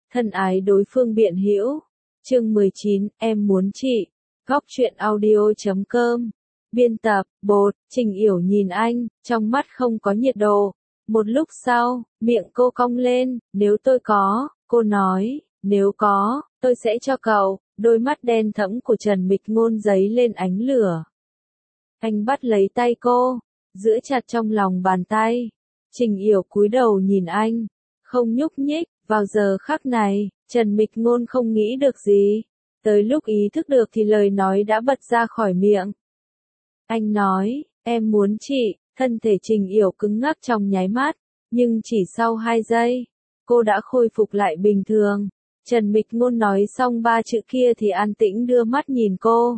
thân ái đối phương biện hữu. Chương 19, em muốn chị. Góc truyện audio.com. Biên tập, bột, Trình Yểu nhìn anh, trong mắt không có nhiệt độ. Một lúc sau, miệng cô cong lên, nếu tôi có, cô nói, nếu có, tôi sẽ cho cậu. Đôi mắt đen thẫm của Trần Mịch Ngôn giấy lên ánh lửa. Anh bắt lấy tay cô, giữ chặt trong lòng bàn tay. Trình Yểu cúi đầu nhìn anh, không nhúc nhích. Vào giờ khắc này, Trần Mịch Ngôn không nghĩ được gì. Tới lúc ý thức được thì lời nói đã bật ra khỏi miệng. Anh nói, em muốn chị. Thân thể Trình Yểu cứng ngắc trong nháy mắt, nhưng chỉ sau 2 giây, cô đã khôi phục lại bình thường. Trần Mịch Ngôn nói xong 3 chữ kia thì an tĩnh đưa mắt nhìn cô.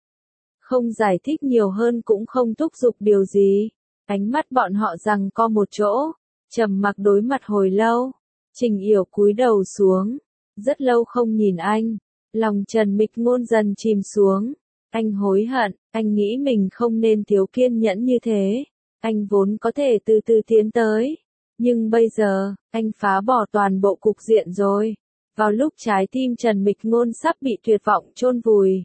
Không giải thích nhiều hơn cũng không thúc giục điều gì. Ánh mắt bọn họ giằng co một chỗ, trầm mặc đối mặt hồi lâu. Trình Yểu cúi đầu xuống, rất lâu không nhìn anh. Lòng Trần Mịch Ngôn dần chìm xuống. Anh hối hận, anh nghĩ mình không nên thiếu kiên nhẫn như thế. Anh vốn có thể từ từ tiến tới. Nhưng bây giờ, anh phá bỏ toàn bộ cục diện rồi. Vào lúc trái tim Trần Mịch Ngôn sắp bị tuyệt vọng chôn vùi.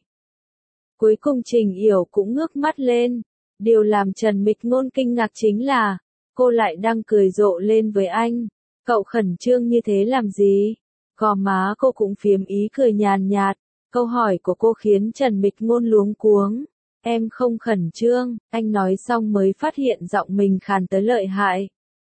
Cuối cùng Trình Yểu cũng ngước mắt lên. Điều làm Trần Mịch Ngôn kinh ngạc chính là, cô lại đang cười rộ lên với anh. Cậu khẩn trương như thế làm gì? Gò má cô cũng phiếm ý cười nhàn nhạt. Câu hỏi của cô khiến Trần Mịch Ngôn luống cuống. Em không khẩn trương, anh nói xong mới phát hiện giọng mình khàn tới lợi hại.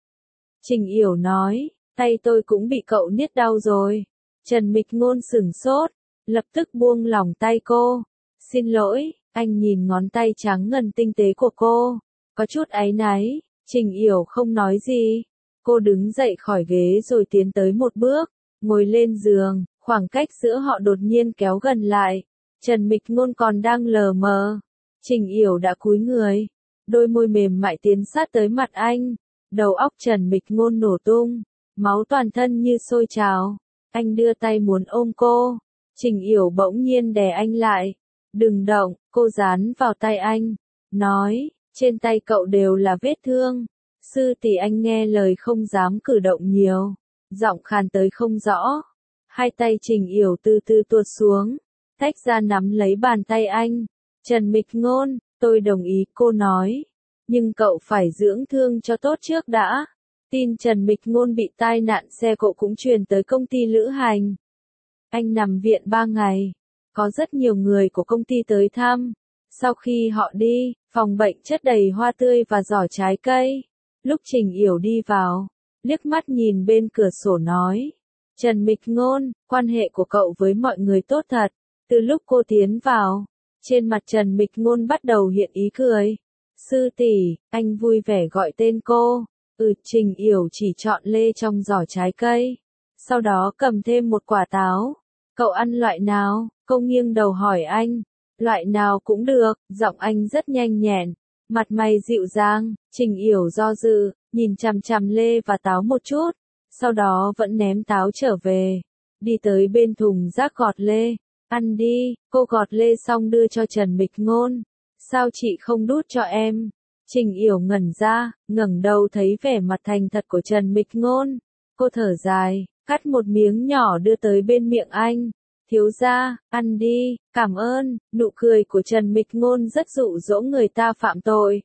Trình Yểu nói, tay tôi cũng bị cậu niết đau rồi. Trần Mịch Ngôn sửng sốt, lập tức buông lỏng tay cô. Xin lỗi, anh nhìn ngón tay trắng ngần tinh tế của cô, có chút áy náy. Trình Yểu không nói gì. Cô đứng dậy khỏi ghế rồi tiến tới một bước, ngồi lên giường, khoảng cách giữa họ đột nhiên kéo gần lại. Trần Mịch Ngôn còn đang lờ mờ. Trình Yểu đã cúi người, đôi môi mềm mại tiến sát tới mặt anh. Đầu óc Trần Mịch Ngôn nổ tung, máu toàn thân như sôi trào. Anh đưa tay muốn ôm cô. Trình Yểu bỗng nhiên đè anh lại. Đừng động, cô dán vào tay anh, nói, trên tay cậu đều là vết thương. Sư tỷ. Anh nghe lời không dám cử động nhiều, giọng khàn tới không rõ. Hai tay Trình Yểu từ từ tuột xuống, tách ra nắm lấy bàn tay anh. Trần Mịch Ngôn, tôi đồng ý, cô nói, nhưng cậu phải dưỡng thương cho tốt trước đã. Tin Trần Mịch Ngôn bị tai nạn xe cộ cũng truyền tới công ty lữ hành. Anh nằm viện 3 ngày, có rất nhiều người của công ty tới thăm. Sau khi họ đi, phòng bệnh chất đầy hoa tươi và giỏ trái cây. Lúc Trình Yểu đi vào, liếc mắt nhìn bên cửa sổ nói, Trần Mịch Ngôn, quan hệ của cậu với mọi người tốt thật. Từ lúc cô tiến vào, trên mặt Trần Mịch Ngôn bắt đầu hiện ý cười. Sư tỷ, anh vui vẻ gọi tên cô. Trình Yểu chỉ chọn lê trong giỏ trái cây. Sau đó cầm thêm một quả táo. Cậu ăn loại nào? Cô nghiêng đầu hỏi anh. Loại nào cũng được, giọng anh rất nhanh nhẹn. Mặt mày dịu dàng. Trình Yểu do dự, nhìn chằm chằm lê và táo một chút. Sau đó vẫn ném táo trở về. Đi tới bên thùng rác gọt lê. Ăn đi, cô gọt lê xong đưa cho Trần Mịch Ngôn. Sao chị không đút cho em? Trình Yểu ngẩn ra, ngẩng đầu thấy vẻ mặt thành thật của Trần Mịch Ngôn. Cô thở dài, cắt một miếng nhỏ đưa tới bên miệng anh. Thiếu gia, ăn đi, cảm ơn. Nụ cười của Trần Mịch Ngôn rất dụ dỗ người ta phạm tội.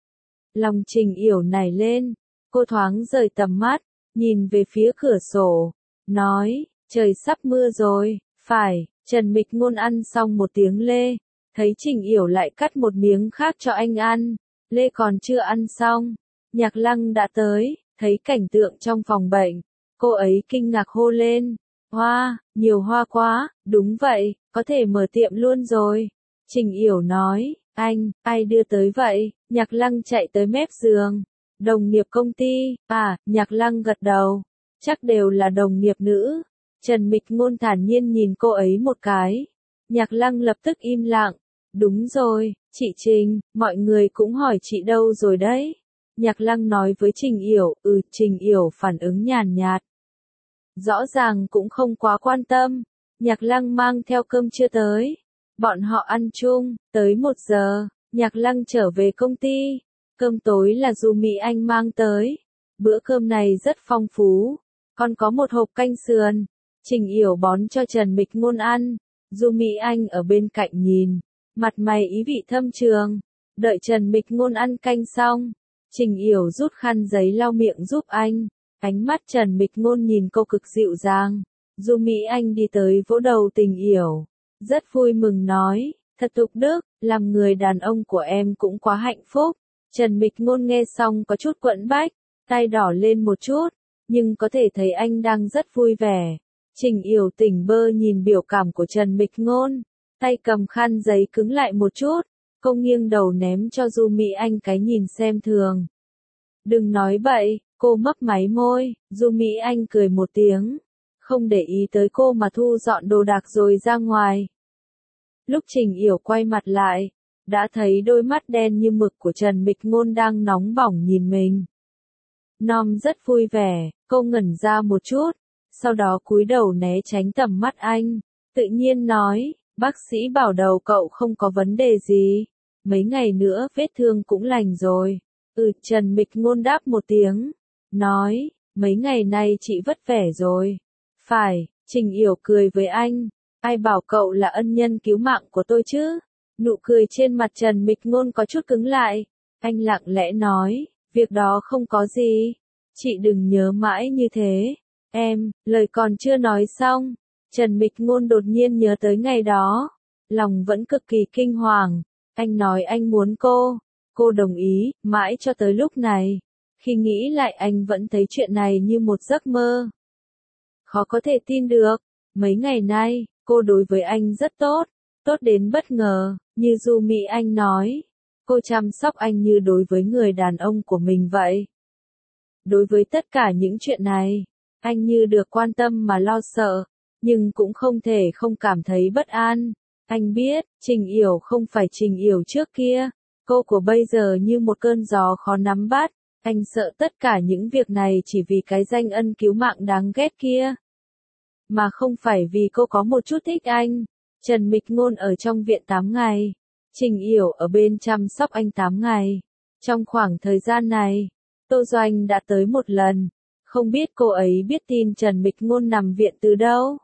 Lòng Trình Yểu nảy lên, cô thoáng rời tầm mắt, nhìn về phía cửa sổ, nói, trời sắp mưa rồi. Phải. Trần Mịch Ngôn ăn xong một tiếng lê, thấy Trình Yểu lại cắt một miếng khác cho anh ăn. Lê còn chưa ăn xong, Nhạc Lăng đã tới, thấy cảnh tượng trong phòng bệnh, cô ấy kinh ngạc hô lên, hoa, nhiều hoa quá. Đúng vậy, có thể mở tiệm luôn rồi. Trình Yểu nói, anh, ai đưa tới vậy? Nhạc Lăng chạy tới mép giường, đồng nghiệp công ty. Nhạc Lăng gật đầu, chắc đều là đồng nghiệp nữ. Trần Mịch Ngôn thản nhiên nhìn cô ấy một cái. Nhạc Lăng lập tức im lặng. Đúng rồi, chị Trình, mọi người cũng hỏi chị đâu rồi đấy. Nhạc Lăng nói với Trình Yểu. Trình Yểu phản ứng nhàn nhạt. Rõ ràng cũng không quá quan tâm. Nhạc Lăng mang theo cơm trưa tới. Bọn họ ăn chung, tới 1 giờ, Nhạc Lăng trở về công ty. Cơm tối là Du Mỹ Anh mang tới. Bữa cơm này rất phong phú. Còn có một hộp canh sườn, Trình Yểu bón cho Trần Mịch Ngôn ăn, Du Mỹ Anh ở bên cạnh nhìn, mặt mày ý vị thâm trường. Đợi Trần Mịch Ngôn ăn canh xong, Trình Yểu rút khăn giấy lau miệng giúp anh. Ánh mắt Trần Mịch Ngôn nhìn cô cực dịu dàng. Du Mỹ Anh đi tới vỗ đầu Trình Yểu, rất vui mừng nói, thật tục đức, làm người đàn ông của em cũng quá hạnh phúc. Trần Mịch Ngôn nghe xong có chút quẫn bách, tay đỏ lên một chút, nhưng có thể thấy anh đang rất vui vẻ. Trình Yểu tỉnh bơ nhìn biểu cảm của Trần Mịch Ngôn, tay cầm khăn giấy cứng lại một chút, cô nghiêng đầu ném cho Du Mỹ Anh cái nhìn xem thường. Đừng nói bậy, cô mấp máy môi, Du Mỹ Anh cười một tiếng, không để ý tới cô mà thu dọn đồ đạc rồi ra ngoài. Lúc Trình Yểu quay mặt lại, đã thấy đôi mắt đen như mực của Trần Mịch Ngôn đang nóng bỏng nhìn mình. Nom rất vui vẻ, cô ngẩn ra một chút, sau đó cúi đầu né tránh tầm mắt anh, tự nhiên nói, bác sĩ bảo đầu cậu không có vấn đề gì, mấy ngày nữa vết thương cũng lành rồi. Trần Mịch Ngôn đáp một tiếng, nói, mấy ngày nay chị vất vẻ rồi. Phải, Trình Yểu cười với anh, ai bảo cậu là ân nhân cứu mạng của tôi chứ? Nụ cười trên mặt Trần Mịch Ngôn có chút cứng lại, anh lặng lẽ nói, việc đó không có gì, chị đừng nhớ mãi như thế. Em, lời còn chưa nói xong, Trần Mịch Ngôn đột nhiên nhớ tới ngày đó, lòng vẫn cực kỳ kinh hoàng, anh nói anh muốn cô đồng ý, mãi cho tới lúc này, khi nghĩ lại anh vẫn thấy chuyện này như một giấc mơ. Khó có thể tin được, mấy ngày nay, cô đối với anh rất tốt, tốt đến bất ngờ, như Du Mỹ Anh nói, cô chăm sóc anh như đối với người đàn ông của mình vậy. Đối với tất cả những chuyện này, anh như được quan tâm mà lo sợ, nhưng cũng không thể không cảm thấy bất an. Anh biết, Trình Yểu không phải Trình Yểu trước kia, cô của bây giờ như một cơn gió khó nắm bắt, anh sợ tất cả những việc này chỉ vì cái danh ân cứu mạng đáng ghét kia. Mà không phải vì cô có một chút thích anh. Trần Mịch Ngôn ở trong viện 8 ngày, Trình Yểu ở bên chăm sóc anh 8 ngày. Trong khoảng thời gian này, Tô Doanh đã tới một lần, không biết cô ấy biết tin Trần Mịch Ngôn nằm viện từ đâu,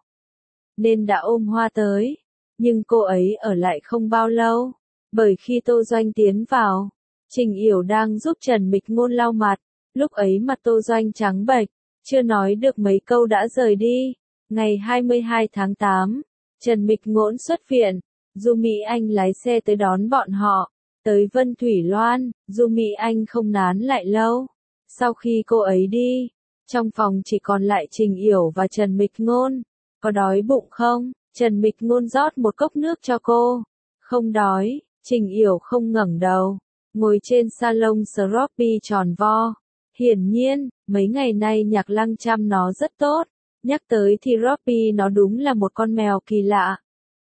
nên đã ôm hoa tới, nhưng cô ấy ở lại không bao lâu, bởi khi Tô Doanh tiến vào, Trình Yểu đang giúp Trần Mịch Ngôn lau mặt, lúc ấy mặt Tô Doanh trắng bệch, chưa nói được mấy câu đã rời đi. Ngày 22 tháng 8, Trần Mịch Ngôn xuất viện, Du Mỹ Anh lái xe tới đón bọn họ, tới Vân Thủy Loan, Du Mỹ Anh không nán lại lâu. Sau khi cô ấy đi, trong phòng chỉ còn lại Trình Yểu và Trần Mịch Ngôn. Có đói bụng không? Trần Mịch Ngôn rót một cốc nước cho cô. Không đói, Trình Yểu không ngẩng đầu, ngồi trên salon Sroppy tròn vo. Hiển nhiên, mấy ngày nay Nhạc Lăng chăm nó rất tốt. Nhắc tới thì Roppy nó đúng là một con mèo kỳ lạ.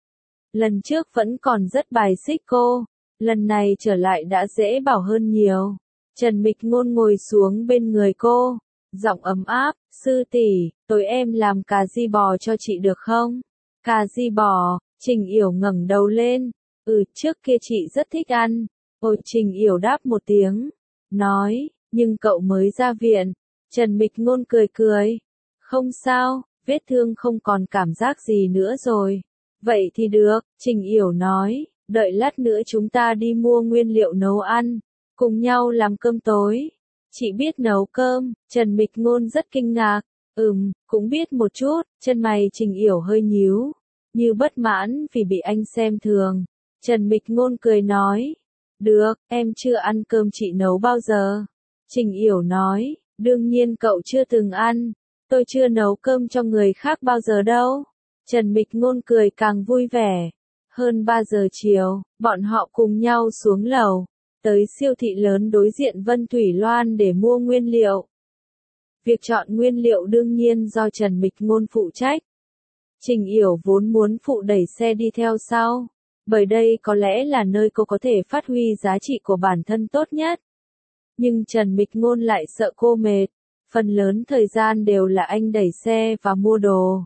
Lần trước vẫn còn rất bài xích cô, lần này trở lại đã dễ bảo hơn nhiều. Trần Mịch Ngôn ngồi xuống bên người cô, giọng ấm áp, sư tỷ, tối em làm cà ri bò cho chị được không? Cà ri bò, Trình Yểu ngẩng đầu lên, trước kia chị rất thích ăn. Trình Yểu đáp một tiếng, nói, nhưng cậu mới ra viện. Trần Mịch Ngôn cười cười. Không sao, vết thương không còn cảm giác gì nữa rồi. Vậy thì được, Trình Yểu nói, đợi lát nữa chúng ta đi mua nguyên liệu nấu ăn, cùng nhau làm cơm tối. Chị biết nấu cơm, Trần Mịch Ngôn rất kinh ngạc. Cũng biết một chút, chân mày Trình Yểu hơi nhíu, như bất mãn vì bị anh xem thường. Trần Mịch Ngôn cười nói, được, em chưa ăn cơm chị nấu bao giờ. Trình Yểu nói, đương nhiên cậu chưa từng ăn. Tôi chưa nấu cơm cho người khác bao giờ đâu. Trần Mịch Ngôn cười càng vui vẻ. Hơn 3 giờ chiều, bọn họ cùng nhau xuống lầu, tới siêu thị lớn đối diện Vân Thủy Loan để mua nguyên liệu. Việc chọn nguyên liệu đương nhiên do Trần Mịch Ngôn phụ trách. Trình Yểu vốn muốn phụ đẩy xe đi theo sau, bởi đây có lẽ là nơi cô có thể phát huy giá trị của bản thân tốt nhất. Nhưng Trần Mịch Ngôn lại sợ cô mệt. Phần lớn thời gian đều là anh đẩy xe và mua đồ.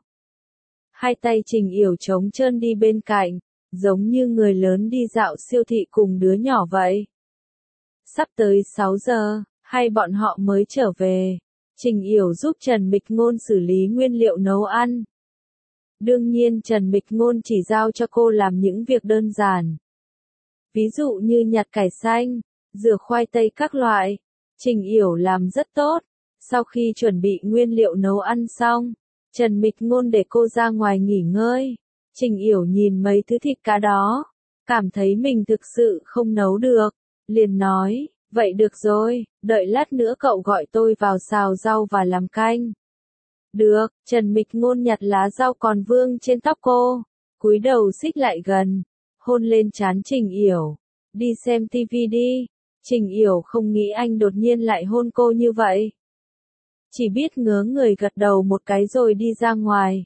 Hai tay Trình Yểu trống trơn đi bên cạnh, giống như người lớn đi dạo siêu thị cùng đứa nhỏ vậy. Sắp tới 6 giờ, hai bọn họ mới trở về. Trình Yểu giúp Trần Mịch Ngôn xử lý nguyên liệu nấu ăn. Đương nhiên Trần Mịch Ngôn chỉ giao cho cô làm những việc đơn giản. Ví dụ như nhặt cải xanh, rửa khoai tây các loại. Trình Yểu làm rất tốt. Sau khi chuẩn bị nguyên liệu nấu ăn xong, Trần Mịch Ngôn để cô ra ngoài nghỉ ngơi. Trình Yểu nhìn mấy thứ thịt cá đó, cảm thấy mình thực sự không nấu được, liền nói, vậy được rồi, đợi lát nữa cậu gọi tôi vào xào rau và làm canh. Được, Trần Mịch Ngôn nhặt lá rau còn vương trên tóc cô, cúi đầu xích lại gần, hôn lên trán Trình Yểu. Đi xem tivi đi. Trình Yểu không nghĩ anh đột nhiên lại hôn cô như vậy. Chỉ biết ngớ người gật đầu một cái rồi đi ra ngoài.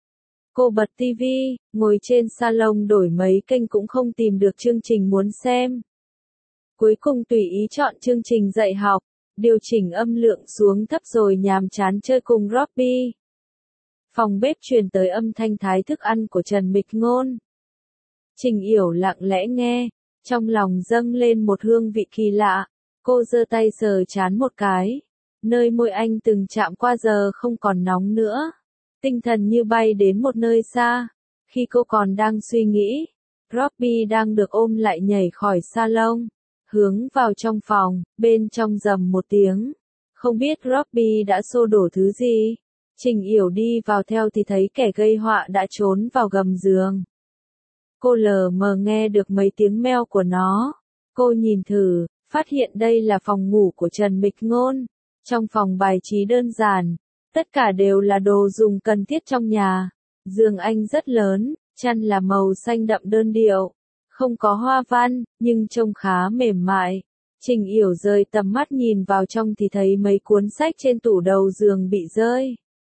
Cô bật tivi, ngồi trên salon đổi mấy kênh cũng không tìm được chương trình muốn xem. Cuối cùng tùy ý chọn chương trình dạy học, điều chỉnh âm lượng xuống thấp rồi nhàm chán chơi cùng Robbie. Phòng bếp truyền tới âm thanh thái thức ăn của Trần Mịch Ngôn. Trình Yểu lặng lẽ nghe, trong lòng dâng lên một hương vị kỳ lạ. Cô giơ tay sờ trán một cái. Nơi môi anh từng chạm qua giờ không còn nóng nữa. Tinh thần như bay đến một nơi xa. Khi cô còn đang suy nghĩ, Robbie đang được ôm lại nhảy khỏi salon, hướng vào trong phòng, bên trong rầm một tiếng. Không biết Robbie đã xô đổ thứ gì. Trình Yểu đi vào theo thì thấy kẻ gây họa đã trốn vào gầm giường. Cô lờ mờ nghe được mấy tiếng meo của nó. Cô nhìn thử, phát hiện đây là phòng ngủ của Trần Mịch Ngôn. Trong phòng bài trí đơn giản, tất cả đều là đồ dùng cần thiết trong nhà. Giường anh rất lớn, chăn là màu xanh đậm đơn điệu, không có hoa văn, nhưng trông khá mềm mại. Trình Yểu rời tầm mắt nhìn vào trong thì thấy mấy cuốn sách trên tủ đầu giường bị rơi.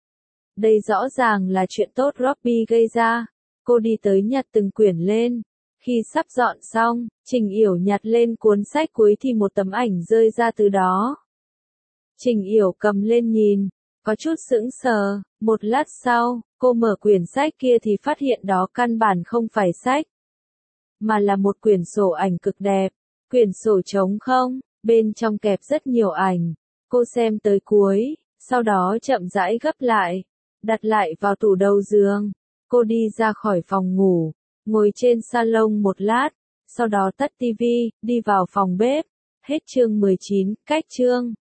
Đây rõ ràng là chuyện tốt Robbie gây ra. Cô đi tới nhặt từng quyển lên. Khi sắp dọn xong, Trình Yểu nhặt lên cuốn sách cuối thì một tấm ảnh rơi ra từ đó. Trình Yểu cầm lên nhìn, có chút sững sờ. Một lát sau, cô mở quyển sách kia thì phát hiện đó căn bản không phải sách, mà là một quyển sổ ảnh cực đẹp. Quyển sổ trống không, bên trong kẹp rất nhiều ảnh. Cô xem tới cuối, sau đó chậm rãi gấp lại, đặt lại vào tủ đầu giường. Cô đi ra khỏi phòng ngủ, ngồi trên salon một lát, sau đó tắt tivi, đi vào phòng bếp. Hết chương 19, cách chương.